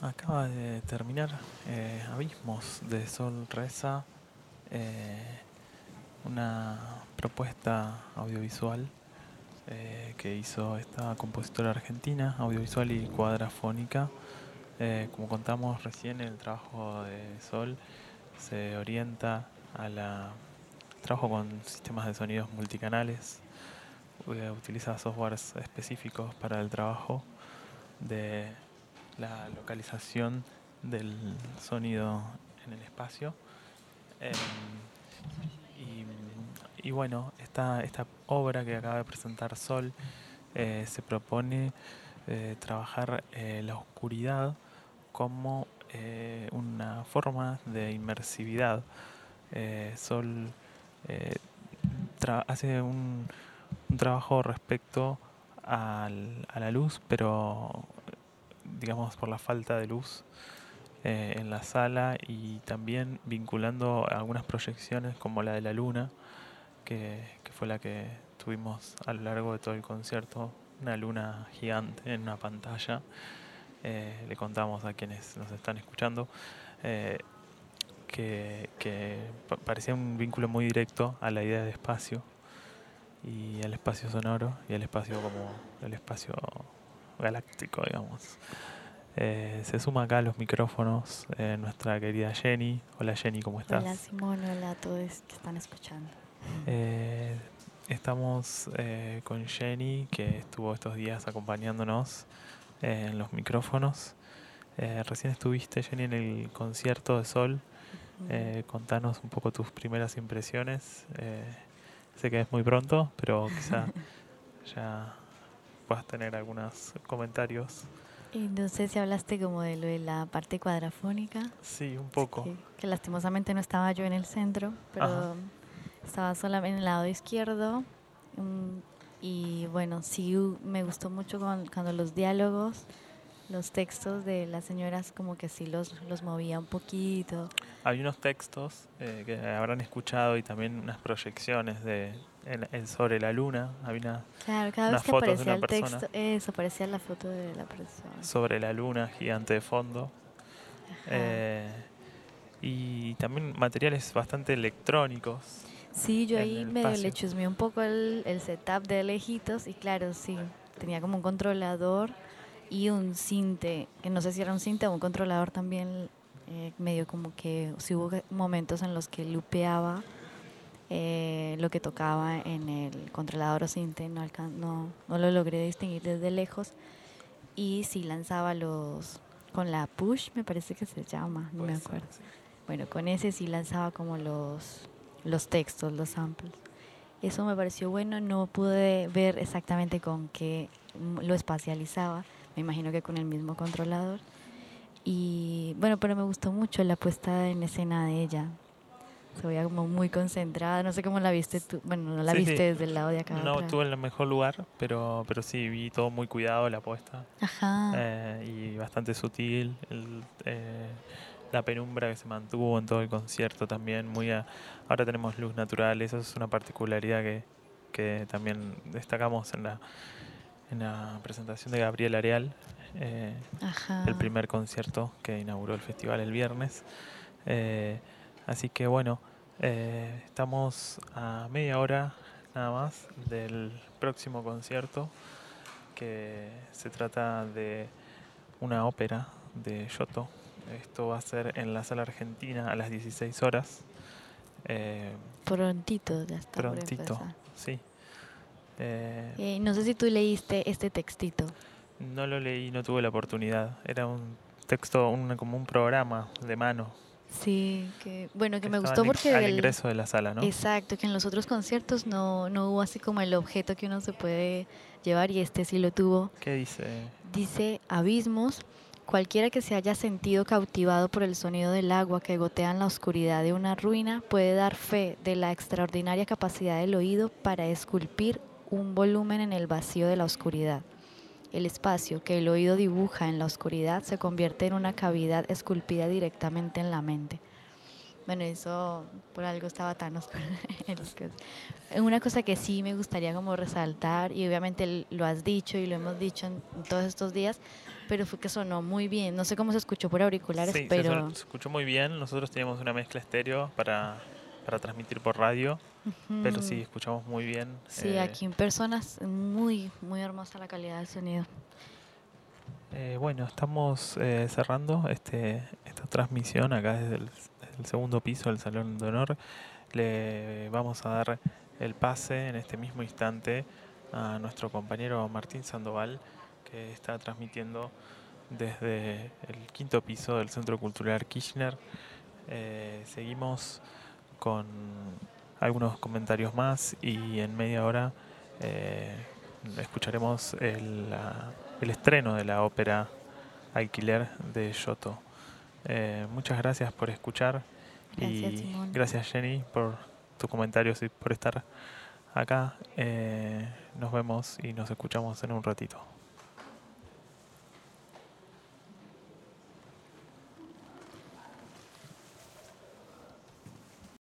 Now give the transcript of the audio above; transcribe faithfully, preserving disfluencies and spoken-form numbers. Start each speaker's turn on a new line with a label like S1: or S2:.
S1: Acaba de terminar eh, Abismos de Sol Reza, eh, una propuesta audiovisual eh, que hizo esta compositora argentina, audiovisual y cuadrafónica. Eh, como contamos recién, el trabajo de Sol se orienta a la trabajo con sistemas de sonidos multicanales, eh, utiliza softwares específicos para el trabajo de la localización del sonido en el espacio. Eh, y, y, bueno, esta, esta obra que acaba de presentar Sol eh, se propone eh, trabajar eh, la oscuridad como eh, una forma de inmersividad. Eh, Sol eh, hace un, un trabajo respecto al, a la luz, pero digamos por la falta de luz eh, en la sala, y también vinculando algunas proyecciones como la de la luna, que, que fue la que tuvimos a lo largo de todo el concierto, una luna gigante en una pantalla. Eh, le contamos a quienes nos están escuchando eh, que, que parecía un vínculo muy directo a la idea de espacio y al espacio sonoro y al espacio como el espacio galáctico, digamos. Eh, se suma acá a los micrófonos eh, nuestra querida Jenny. Hola Jenny, ¿cómo
S2: Hola
S1: estás?
S2: Simón, hola a todos que están escuchando.
S1: Eh, estamos eh, con Jenny, que estuvo estos días acompañándonos eh, en los micrófonos. Eh, recién estuviste, Jenny, en el concierto de Sol. Eh, contanos un poco tus primeras impresiones. Eh, sé que es muy pronto, pero quizá ya puedas tener algunos comentarios.
S2: Y no sé si hablaste como de lo de la parte cuadrafónica,
S1: Sí, un
S2: sí,
S1: poco.
S2: que, que lastimosamente no estaba yo en el centro,
S1: Ajá.
S2: pero estaba solamente en el lado izquierdo. um, y bueno, sí uh, me gustó mucho con- cuando los diálogos, los textos de las señoras como que sí los, los movía un poquito.
S1: Hay unos textos eh, que habrán escuchado, y también unas proyecciones de en- en- sobre la luna. Había una-
S2: Claro, cada vez
S1: unas
S2: que
S1: fotos de
S2: aparecía
S1: una
S2: el
S1: persona
S2: texto, eso, aparecía la foto de la persona.
S1: sobre la luna gigante de fondo.
S2: Ajá.
S1: Eh, y también materiales bastante electrónicos
S2: Sí, yo
S1: en
S2: ahí
S1: el
S2: medio le
S1: espacio.
S2: chusmeé un poco el, el setup de lejitos y claro, sí, tenía como un controlador y un cinte, que no sé si era un cinte o un controlador también, eh, medio como que sí hubo momentos en los que lupeaba eh, lo que tocaba en el controlador o cinte, no, alcan no, no lo logré distinguir desde lejos, y sí lanzaba los, con la push me parece que se llama, no me
S1: Puede ser,
S2: acuerdo.
S1: sí.
S2: Bueno, con ese sí lanzaba como los, los textos, los samples. Eso me pareció bueno, no pude ver exactamente con qué lo espacializaba, me imagino que con el mismo controlador. Y bueno, pero me gustó mucho la puesta en escena de ella. Se veía como muy concentrada, no sé cómo la viste tú, bueno, no la
S1: Sí, sí.
S2: viste desde el lado de acá
S1: No
S2: atrás.
S1: tuve el mejor lugar, pero, pero sí vi todo muy cuidado, la puesta.
S2: Ajá,
S1: Eh, y bastante sutil. El, eh, la penumbra que se mantuvo en todo el concierto también. Muy a- ahora tenemos luz natural, eso es una particularidad que, que también destacamos en la, en la presentación de Gabriel Areal, eh, el
S2: ajá.
S1: primer concierto que inauguró el festival el viernes. Eh, así que bueno, eh, estamos a media hora nada más del próximo concierto, que se trata de una ópera de Giotto. Esto va a ser en la Sala Argentina a las dieciséis horas. Eh,
S2: Prontito ya está por
S1: prontito,
S2: empezar.
S1: sí. Eh,
S2: Eh, no sé si tú leíste este textito.
S1: no lo leí, no tuve la oportunidad. Era un texto, un, como un programa de mano
S2: Sí, que bueno, que
S1: que
S2: me
S1: estaba
S2: gustó
S1: al, al
S2: porque el,
S1: ingreso de la sala, ¿no?
S2: exacto, que en los otros conciertos no, no hubo así como el objeto que uno se puede llevar y este sí lo tuvo.
S1: ¿Qué dice?
S2: Dice abismos, cualquiera que se haya sentido cautivado por el sonido del agua que gotea en la oscuridad de una ruina puede dar fe de la extraordinaria capacidad del oído para esculpir un volumen en el vacío de la oscuridad. El espacio que el oído dibuja en la oscuridad se convierte en una cavidad esculpida directamente en la mente. Bueno, eso por algo estaba Thanos. Una cosa que sí me gustaría como resaltar, y obviamente lo has dicho y lo hemos dicho en todos estos días, pero fue que sonó muy bien. No sé cómo se escuchó por auriculares,
S1: Sí, se, suena-
S2: pero
S1: se escuchó muy bien. Nosotros teníamos una mezcla estéreo para, para transmitir por radio, pero sí,
S2: mm,
S1: escuchamos muy bien.
S2: sí,
S1: eh,
S2: aquí en personas muy, muy hermosa la calidad del sonido.
S1: Eh, bueno, estamos eh, cerrando este, esta transmisión acá desde el, desde el segundo piso del Salón de Honor. Le vamos a dar el pase en este mismo instante a nuestro compañero Martín Sandoval, que está transmitiendo desde el quinto piso del Centro Cultural Kirchner. Eh, seguimos con algunos comentarios más y en media hora eh, escucharemos el, la- el estreno de la ópera Alquiler de Giotto. Eh, muchas gracias por escuchar
S2: Gracias,
S1: y
S2: Simón.
S1: gracias Jenny por tus comentarios y por estar acá. Eh, nos vemos y nos escuchamos en un ratito.